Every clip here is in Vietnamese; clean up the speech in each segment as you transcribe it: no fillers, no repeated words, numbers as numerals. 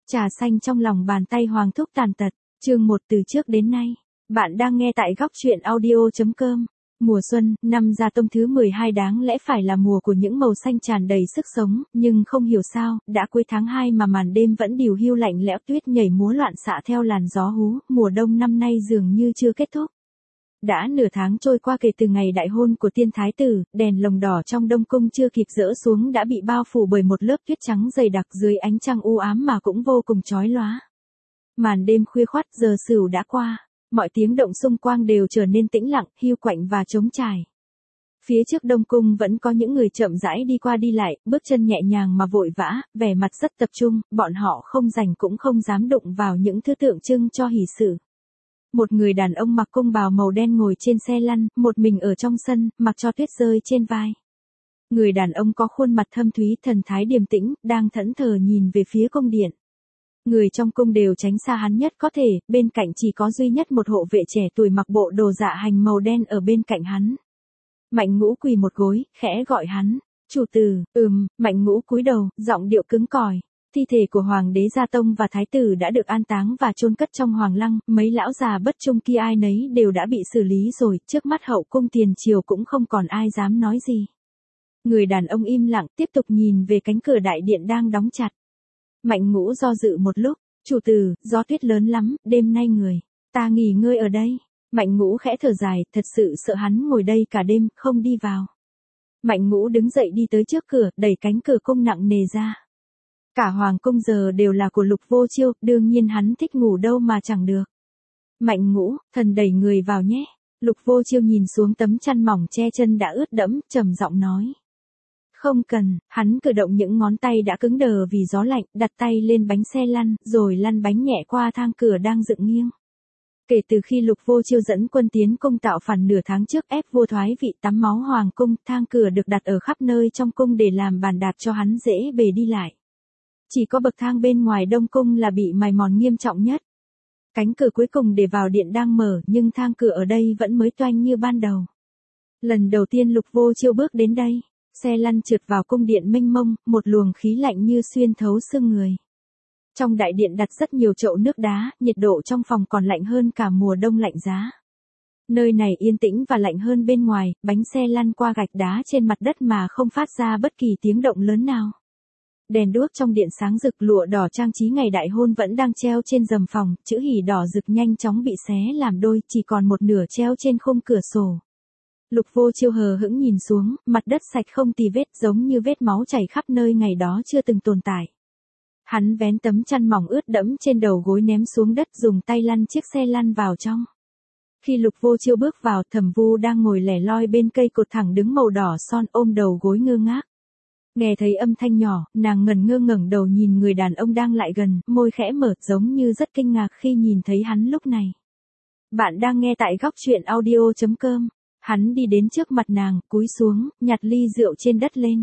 Trà xanh trong lòng bàn tay Hoàng Thúc tàn tật, chương 1 từ trước đến nay. Bạn đang nghe tại góc truyện audio.com. Mùa xuân, năm Gia Tông thứ 12 đáng lẽ phải là mùa của những màu xanh tràn đầy sức sống, nhưng không hiểu sao, đã cuối tháng 2 mà màn đêm vẫn điều hiu lạnh lẽo, tuyết nhảy múa loạn xạ theo làn gió hú, mùa đông năm nay dường như chưa kết thúc. Đã nửa tháng trôi qua kể từ ngày đại hôn của tiên thái tử, đèn lồng đỏ trong Đông Cung chưa kịp dỡ xuống đã bị bao phủ bởi một lớp tuyết trắng dày đặc dưới ánh trăng u ám mà cũng vô cùng chói lóa. Màn đêm khuya khoắt, giờ sửu đã qua, mọi tiếng động xung quanh đều trở nên tĩnh lặng, hiu quạnh và trống trải. Phía trước Đông Cung vẫn có những người chậm rãi đi qua đi lại, bước chân nhẹ nhàng mà vội vã, vẻ mặt rất tập trung, bọn họ không rảnh cũng không dám đụng vào những thứ tượng trưng cho hỷ sự. Một người đàn ông mặc cung bào màu đen ngồi trên xe lăn, một mình ở trong sân, mặc cho tuyết rơi trên vai. Người đàn ông có khuôn mặt thâm thúy, thần thái điềm tĩnh, đang thẫn thờ nhìn về phía cung điện. Người trong cung đều tránh xa hắn nhất có thể, bên cạnh chỉ có duy nhất một hộ vệ trẻ tuổi mặc bộ đồ dạ hành màu đen ở bên cạnh hắn. Mạnh Ngũ quỳ một gối, khẽ gọi hắn, chủ tử. Mạnh Ngũ cúi đầu, giọng điệu cứng cỏi. Thi thể của Hoàng đế Gia Tông và Thái tử đã được an táng và chôn cất trong Hoàng lăng, mấy lão già bất trung kia ai nấy đều đã bị xử lý rồi, trước mắt hậu cung tiền triều cũng không còn ai dám nói gì. Người đàn ông im lặng, tiếp tục nhìn về cánh cửa đại điện đang đóng chặt. Mạnh Ngũ do dự một lúc, chủ tử, gió tuyết lớn lắm, đêm nay ta nghỉ ngơi ở đây. Mạnh Ngũ khẽ thở dài, thật sự sợ hắn ngồi đây cả đêm, không đi vào. Mạnh Ngũ đứng dậy đi tới trước cửa, đẩy cánh cửa cung nặng nề ra. Cả hoàng cung giờ đều là của Lục Vô Chiêu, đương nhiên hắn thích ngủ đâu mà chẳng được. Mạnh Ngũ, thần đẩy người vào nhé. Lục Vô Chiêu nhìn xuống tấm chăn mỏng che chân đã ướt đẫm, trầm giọng nói. Không cần, hắn cử động những ngón tay đã cứng đờ vì gió lạnh, đặt tay lên bánh xe lăn, rồi lăn bánh nhẹ qua thang cửa đang dựng nghiêng. Kể từ khi Lục Vô Chiêu dẫn quân tiến cung tạo phản nửa tháng trước ép vua thoái vị tắm máu hoàng cung, thang cửa được đặt ở khắp nơi trong cung để làm bàn đạp cho hắn dễ bề đi lại. Chỉ có bậc thang bên ngoài Đông Cung là bị mài mòn nghiêm trọng nhất. Cánh cửa cuối cùng để vào điện đang mở, nhưng thang cửa ở đây vẫn mới toanh như ban đầu. Lần đầu tiên Lục Vô Chiêu bước đến đây, xe lăn trượt vào cung điện mênh mông, một luồng khí lạnh như xuyên thấu xương người. Trong đại điện đặt rất nhiều chậu nước đá, nhiệt độ trong phòng còn lạnh hơn cả mùa đông lạnh giá. Nơi này yên tĩnh và lạnh hơn bên ngoài, bánh xe lăn qua gạch đá trên mặt đất mà không phát ra bất kỳ tiếng động lớn nào. Đèn đuốc trong điện sáng rực, lụa đỏ trang trí ngày đại hôn vẫn đang treo trên rèm phòng, chữ hỉ đỏ rực nhanh chóng bị xé làm đôi, chỉ còn một nửa treo trên khung cửa sổ. Lục Vô Chiêu hờ hững nhìn xuống, mặt đất sạch không tì vết, giống như vết máu chảy khắp nơi ngày đó chưa từng tồn tại. Hắn vén tấm chăn mỏng ướt đẫm trên đầu gối ném xuống đất, dùng tay lăn chiếc xe lăn vào trong. Khi Lục Vô Chiêu bước vào, Thẩm Vu đang ngồi lẻ loi bên cây cột thẳng đứng màu đỏ son, ôm đầu gối ngơ ngác. Nghe thấy âm thanh nhỏ, nàng ngẩn ngơ ngẩng đầu nhìn người đàn ông đang lại gần, môi khẽ mở, giống như rất kinh ngạc khi nhìn thấy hắn lúc này. Bạn đang nghe tại góc truyện audio.com. Hắn đi đến trước mặt nàng, cúi xuống, nhặt ly rượu trên đất lên.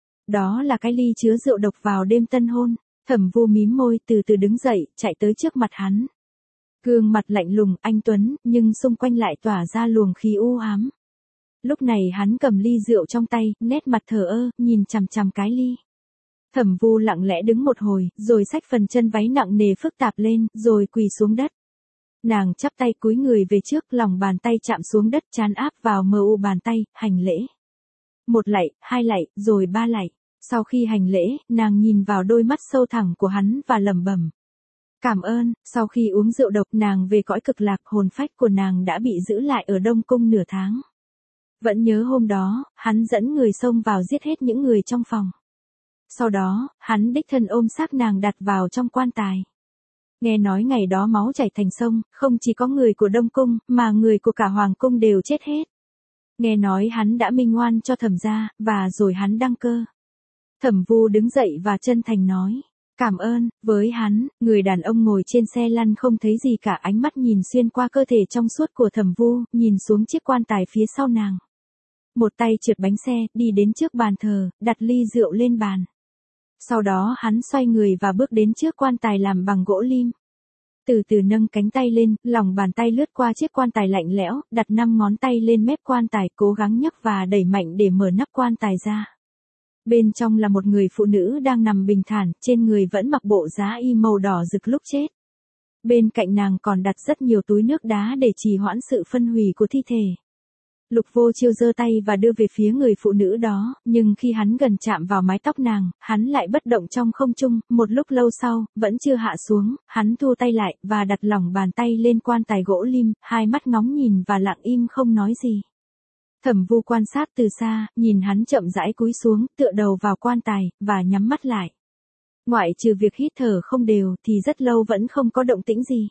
Đó là cái ly chứa rượu độc vào đêm tân hôn. Thẩm Vu mím môi, từ từ đứng dậy, chạy tới trước mặt hắn. Gương mặt lạnh lùng, anh tuấn, nhưng xung quanh lại tỏa ra luồng khí u ám. Lúc này hắn cầm ly rượu trong tay, nét mặt thờ ơ, nhìn chằm chằm cái ly. Thẩm Vu lặng lẽ đứng một hồi, rồi xách phần chân váy nặng nề phức tạp lên, rồi quỳ xuống đất. Nàng chắp tay cúi người về trước, lòng bàn tay chạm xuống đất, trán áp vào mờ u bàn tay, hành lễ. Một lạy, hai lạy, rồi ba lạy. Sau khi hành lễ, nàng nhìn vào đôi mắt sâu thẳm của hắn và lẩm bẩm. Cảm ơn. Sau khi uống rượu độc, nàng về cõi cực lạc, hồn phách của nàng đã bị giữ lại ở Đông Cung nửa tháng. Vẫn nhớ hôm đó, hắn dẫn người xông vào giết hết những người trong phòng. Sau đó, hắn đích thân ôm xác nàng đặt vào trong quan tài. Nghe nói ngày đó máu chảy thành sông, không chỉ có người của Đông Cung, mà người của cả Hoàng Cung đều chết hết. Nghe nói hắn đã minh oan cho Thẩm gia, và rồi hắn đăng cơ. Thẩm Vu đứng dậy và chân thành nói. Cảm ơn. Với hắn, người đàn ông ngồi trên xe lăn không thấy gì cả, ánh mắt nhìn xuyên qua cơ thể trong suốt của Thẩm Vu, nhìn xuống chiếc quan tài phía sau nàng. Một tay trượt bánh xe, đi đến trước bàn thờ, đặt ly rượu lên bàn. Sau đó hắn xoay người và bước đến trước quan tài làm bằng gỗ lim. Từ từ nâng cánh tay lên, lòng bàn tay lướt qua chiếc quan tài lạnh lẽo, đặt 5 ngón tay lên mép quan tài, cố gắng nhấc và đẩy mạnh để mở nắp quan tài ra. Bên trong là một người phụ nữ đang nằm bình thản, trên người vẫn mặc bộ giá y màu đỏ rực lúc chết. Bên cạnh nàng còn đặt rất nhiều túi nước đá để trì hoãn sự phân hủy của thi thể. Lục Vô Chiêu giơ tay và đưa về phía người phụ nữ đó, nhưng khi hắn gần chạm vào mái tóc nàng, hắn lại bất động trong không trung, một lúc lâu sau, vẫn chưa hạ xuống, hắn thu tay lại, và đặt lỏng bàn tay lên quan tài gỗ lim, hai mắt ngóng nhìn và lặng im không nói gì. Thẩm Vu quan sát từ xa, nhìn hắn chậm rãi cúi xuống, tựa đầu vào quan tài, và nhắm mắt lại. Ngoại trừ việc hít thở không đều thì rất lâu vẫn không có động tĩnh gì.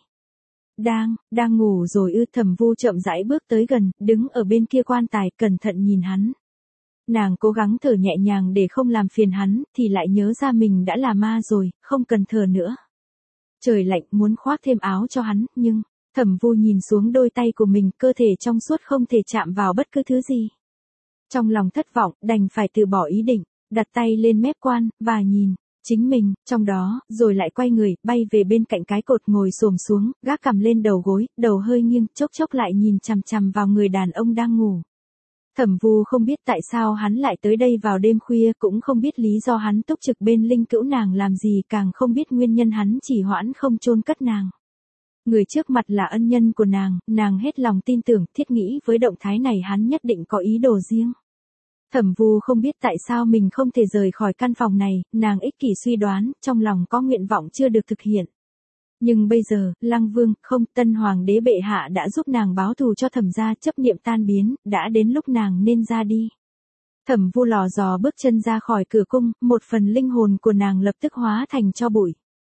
Đang ngủ rồi ư? Thẩm Vu chậm rãi bước tới gần, đứng ở bên kia quan tài, cẩn thận nhìn hắn. Nàng cố gắng thở nhẹ nhàng để không làm phiền hắn, thì lại nhớ ra mình đã là ma rồi, không cần thở nữa. Trời lạnh muốn khoác thêm áo cho hắn, nhưng, Thẩm Vu nhìn xuống đôi tay của mình, cơ thể trong suốt không thể chạm vào bất cứ thứ gì. Trong lòng thất vọng, đành phải từ bỏ ý định, đặt tay lên mép quan, và nhìn chính mình, trong đó, rồi lại quay người, bay về bên cạnh cái cột, ngồi xổm xuống, gác cằm lên đầu gối, đầu hơi nghiêng, chốc chốc lại nhìn chằm chằm vào người đàn ông đang ngủ. Thẩm Vu không biết tại sao hắn lại tới đây vào đêm khuya, cũng không biết lý do hắn túc trực bên linh cữu nàng làm gì, càng không biết nguyên nhân hắn chỉ hoãn không chôn cất nàng. Người trước mặt là ân nhân của nàng hết lòng tin tưởng, thiết nghĩ với động thái này hắn nhất định có ý đồ riêng. Thẩm Vu không biết tại sao mình không thể rời khỏi căn phòng này, nàng ích kỷ suy đoán, trong lòng có nguyện vọng chưa được thực hiện. Nhưng bây giờ, Lăng Vương, không, Tân Hoàng đế bệ hạ đã giúp nàng báo thù cho Thẩm gia, chấp niệm tan biến, đã đến lúc nàng nên ra đi. Thẩm Vu lò dò bước chân ra khỏi cửa cung, một phần linh hồn của nàng lập tức hóa thành tro bụi.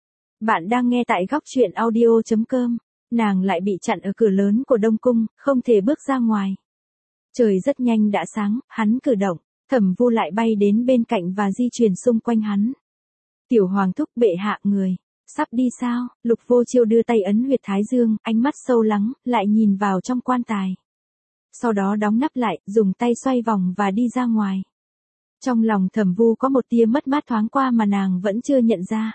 Bạn đang nghe tại góc truyện audio.com, nàng lại bị chặn ở cửa lớn của Đông Cung, không thể bước ra ngoài. Trời rất nhanh đã sáng, hắn cử động, Thẩm Vu lại bay đến bên cạnh và di chuyển xung quanh hắn. Tiểu Hoàng thúc, bệ hạ, người sắp đi sao? Lục Vô Chiêu đưa tay ấn huyệt thái dương, ánh mắt sâu lắng, lại nhìn vào trong quan tài. Sau đó đóng nắp lại, dùng tay xoay vòng và đi ra ngoài. Trong lòng Thẩm Vu có một tia mất mát thoáng qua mà nàng vẫn chưa nhận ra.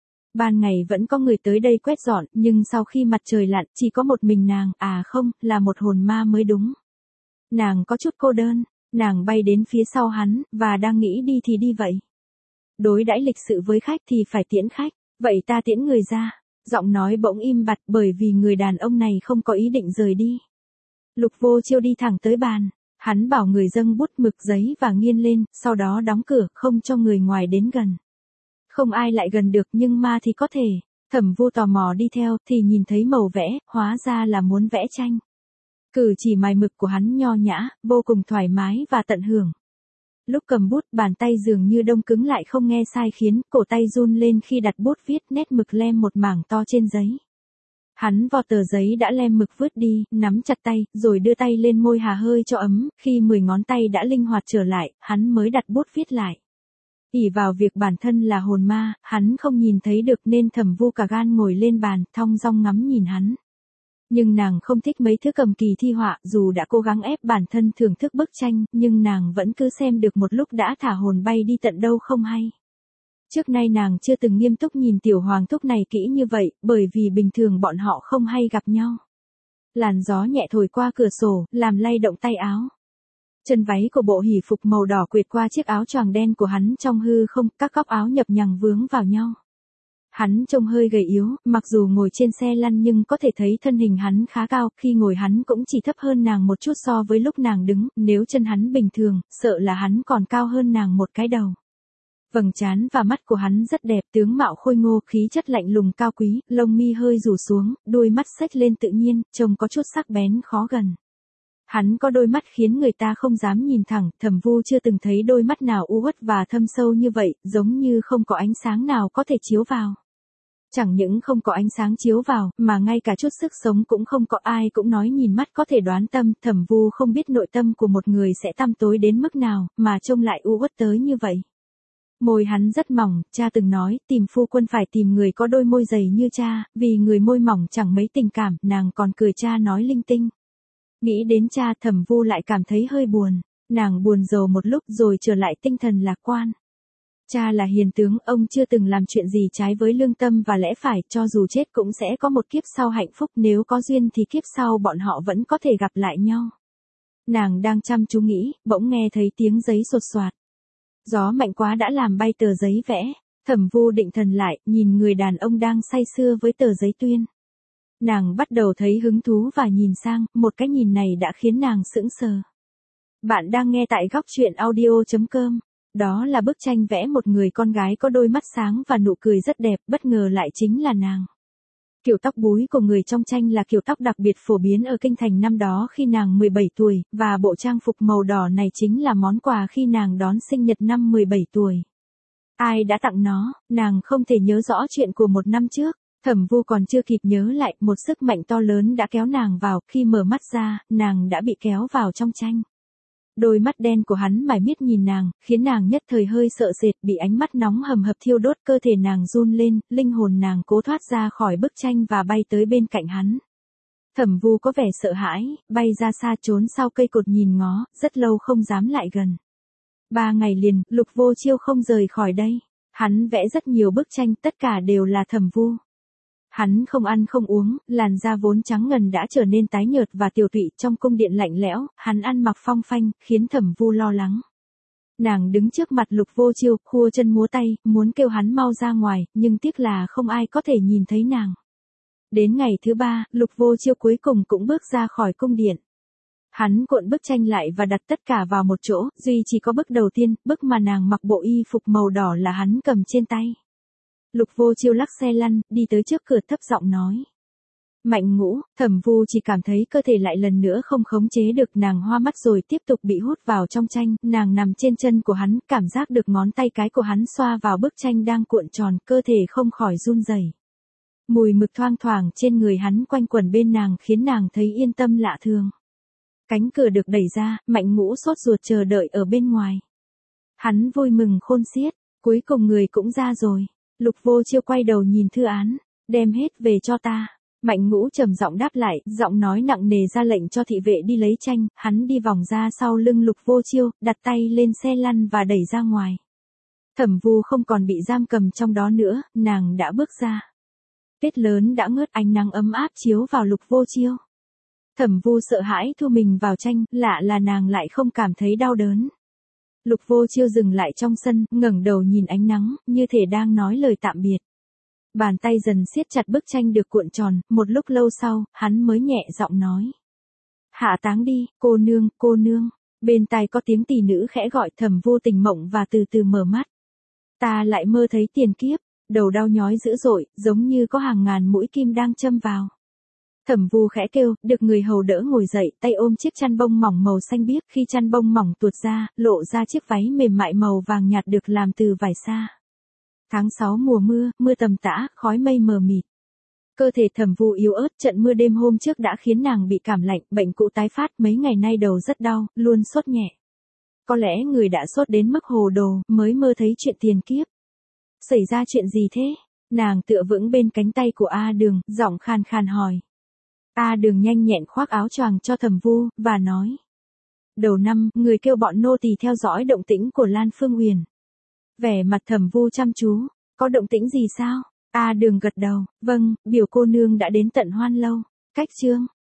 Ban ngày vẫn có người tới đây quét dọn, nhưng sau khi mặt trời lặn, chỉ có một mình nàng, không, là một hồn ma mới đúng. Nàng có chút cô đơn, nàng bay đến phía sau hắn, và đang nghĩ đi thì đi vậy. Đối đãi lịch sự với khách thì phải tiễn khách, vậy ta tiễn người ra. Giọng nói bỗng im bặt bởi vì người đàn ông này không có ý định rời đi. Lục Vô Chiêu đi thẳng tới bàn, hắn bảo người dâng bút mực giấy và nghiên lên, sau đó đóng cửa, không cho người ngoài đến gần. Không ai lại gần được, nhưng ma thì có thể. Thẩm Vu tò mò đi theo, thì nhìn thấy màu vẽ, hóa ra là muốn vẽ tranh. Cử chỉ mài mực của hắn nho nhã, vô cùng thoải mái và tận hưởng. Lúc cầm bút, bàn tay dường như đông cứng lại không nghe sai khiến, cổ tay run lên khi đặt bút viết, nét mực lem một mảng to trên giấy. Hắn vò tờ giấy đã lem mực vứt đi, nắm chặt tay, rồi đưa tay lên môi hà hơi cho ấm, khi 10 ngón tay đã linh hoạt trở lại, hắn mới đặt bút viết lại. Ỷ vào việc bản thân là hồn ma, hắn không nhìn thấy được nên Thẩm Vu cả gan ngồi lên bàn, thong dong ngắm nhìn hắn. Nhưng nàng không thích mấy thứ cầm kỳ thi họa, dù đã cố gắng ép bản thân thưởng thức bức tranh, nhưng nàng vẫn cứ xem được một lúc đã thả hồn bay đi tận đâu không hay. Trước nay nàng chưa từng nghiêm túc nhìn tiểu hoàng thúc này kỹ như vậy, bởi vì bình thường bọn họ không hay gặp nhau. Làn gió nhẹ thổi qua cửa sổ, làm lay động tay áo. Chân váy của bộ hỉ phục màu đỏ quệt qua chiếc áo choàng đen của hắn trong hư không, các góc áo nhập nhằng vướng vào nhau. Hắn trông hơi gầy yếu, mặc dù ngồi trên xe lăn nhưng có thể thấy thân hình hắn khá cao, khi ngồi hắn cũng chỉ thấp hơn nàng một chút so với lúc nàng đứng, nếu chân hắn bình thường, sợ là hắn còn cao hơn nàng một cái đầu. Vầng trán và mắt của hắn rất đẹp, tướng mạo khôi ngô, khí chất lạnh lùng cao quý, lông mi hơi rủ xuống, đôi mắt xếch lên tự nhiên, trông có chút sắc bén khó gần. Hắn có đôi mắt khiến người ta không dám nhìn thẳng, Thẩm Vu chưa từng thấy đôi mắt nào u uất và thâm sâu như vậy, giống như không có ánh sáng nào có thể chiếu vào. Chẳng những không có ánh sáng chiếu vào, mà ngay cả chút sức sống cũng không có, ai cũng nói nhìn mắt có thể đoán tâm, Thẩm Vu không biết nội tâm của một người sẽ tăm tối đến mức nào, mà trông lại u uất tới như vậy. Môi hắn rất mỏng, cha từng nói, tìm phu quân phải tìm người có đôi môi dày như cha, vì người môi mỏng chẳng mấy tình cảm, nàng còn cười cha nói linh tinh. Nghĩ đến cha, Thẩm Vu lại cảm thấy hơi buồn, nàng buồn rầu một lúc rồi trở lại tinh thần lạc quan. Cha là hiền tướng, ông chưa từng làm chuyện gì trái với lương tâm và lẽ phải, cho dù chết cũng sẽ có một kiếp sau hạnh phúc, nếu có duyên thì kiếp sau bọn họ vẫn có thể gặp lại nhau. Nàng đang chăm chú nghĩ, bỗng nghe thấy tiếng giấy sột soạt. Gió mạnh quá đã làm bay tờ giấy vẽ. Thẩm Vu định thần lại, nhìn người đàn ông đang say sưa với tờ giấy tuyên. Nàng bắt đầu thấy hứng thú và nhìn sang, một cái nhìn này đã khiến nàng sững sờ. Bạn đang nghe tại góc truyện audio.com. Đó là bức tranh vẽ một người con gái có đôi mắt sáng và nụ cười rất đẹp, bất ngờ lại chính là nàng. Kiểu tóc búi của người trong tranh là kiểu tóc đặc biệt phổ biến ở kinh thành năm đó khi nàng 17 tuổi, và bộ trang phục màu đỏ này chính là món quà khi nàng đón sinh nhật năm 17 tuổi. Ai đã tặng nó, nàng không thể nhớ rõ chuyện của một năm trước. Thẩm Vu còn chưa kịp nhớ lại, một sức mạnh to lớn đã kéo nàng vào, khi mở mắt ra, nàng đã bị kéo vào trong tranh. Đôi mắt đen của hắn mải miết nhìn nàng, khiến nàng nhất thời hơi sợ sệt, bị ánh mắt nóng hầm hập thiêu đốt, cơ thể nàng run lên, linh hồn nàng cố thoát ra khỏi bức tranh và bay tới bên cạnh hắn. Thẩm Vu có vẻ sợ hãi, bay ra xa trốn sau cây cột nhìn ngó, rất lâu không dám lại gần. 3 ngày liền, Lục Vô Chiêu không rời khỏi đây. Hắn vẽ rất nhiều bức tranh, tất cả đều là Thẩm Vu. Hắn không ăn không uống, làn da vốn trắng ngần đã trở nên tái nhợt và tiều tụy, trong cung điện lạnh lẽo, hắn ăn mặc phong phanh, khiến Thẩm Vu lo lắng. Nàng đứng trước mặt Lục Vô Chiêu, khua chân múa tay, muốn kêu hắn mau ra ngoài, nhưng tiếc là không ai có thể nhìn thấy nàng. Đến ngày thứ 3, Lục Vô Chiêu cuối cùng cũng bước ra khỏi cung điện. Hắn cuộn bức tranh lại và đặt tất cả vào một chỗ, duy chỉ có bức đầu tiên, bức mà nàng mặc bộ y phục màu đỏ là hắn cầm trên tay. Lục Vô Chiêu lắc xe lăn, đi tới trước cửa thấp giọng nói. Mạnh Ngũ. Thẩm Vu chỉ cảm thấy cơ thể lại lần nữa không khống chế được, nàng hoa mắt rồi tiếp tục bị hút vào trong tranh, nàng nằm trên chân của hắn, cảm giác được ngón tay cái của hắn xoa vào bức tranh đang cuộn tròn, cơ thể không khỏi run rẩy. Mùi mực thoang thoảng trên người hắn quanh quẩn bên nàng khiến nàng thấy yên tâm lạ thường. Cánh cửa được đẩy ra, Mạnh Ngũ sốt ruột chờ đợi ở bên ngoài. Hắn vui mừng khôn xiết, cuối cùng người cũng ra rồi. Lục Vô Chiêu quay đầu nhìn thư án, đem hết về cho ta. Mạnh Ngũ trầm giọng đáp lại, giọng nói nặng nề ra lệnh cho thị vệ đi lấy tranh, hắn đi vòng ra sau lưng Lục Vô Chiêu, đặt tay lên xe lăn và đẩy ra ngoài. Thẩm Vu không còn bị giam cầm trong đó nữa, nàng đã bước ra. Tuyết lớn đã ngớt, ánh nắng ấm áp chiếu vào Lục Vô Chiêu. Thẩm Vu sợ hãi thu mình vào tranh, lạ là nàng lại không cảm thấy đau đớn. Lục Vô Chiêu dừng lại trong sân, ngẩng đầu nhìn ánh nắng, như thể đang nói lời tạm biệt. Bàn tay dần siết chặt bức tranh được cuộn tròn, một lúc lâu sau, hắn mới nhẹ giọng nói. Hạ táng đi, cô nương, cô nương. Bên tai có tiếng tỷ nữ khẽ gọi. Thẩm Vu tỉnh mộng và từ từ mở mắt. Ta lại mơ thấy tiền kiếp, đầu đau nhói dữ dội, giống như có hàng ngàn mũi kim đang châm vào. Thẩm Vu khẽ kêu, được người hầu đỡ ngồi dậy, tay ôm chiếc chăn bông mỏng màu xanh biếc, khi chăn bông mỏng tuột ra, lộ ra chiếc váy mềm mại màu vàng nhạt được làm từ vải sa. Tháng 6 mùa mưa, mưa tầm tã, khói mây mờ mịt. Cơ thể Thẩm Vu yếu ớt, trận mưa đêm hôm trước đã khiến nàng bị cảm lạnh, bệnh cũ tái phát, mấy ngày nay đầu rất đau, luôn sốt nhẹ. Có lẽ người đã sốt đến mức hồ đồ, mới mơ thấy chuyện tiền kiếp. Xảy ra chuyện gì thế? Nàng tựa vững bên cánh tay của A Đường, giọng khan khan hỏi. A Đường nhanh nhẹn khoác áo choàng cho Thẩm Vu, và nói. Đầu năm, người kêu bọn nô tỳ theo dõi động tĩnh của Lan Phương Uyển. Vẻ mặt Thẩm Vu chăm chú, có động tĩnh gì sao? A Đường gật đầu, vâng, biểu cô nương đã đến tận Hoan Lâu. Cách chương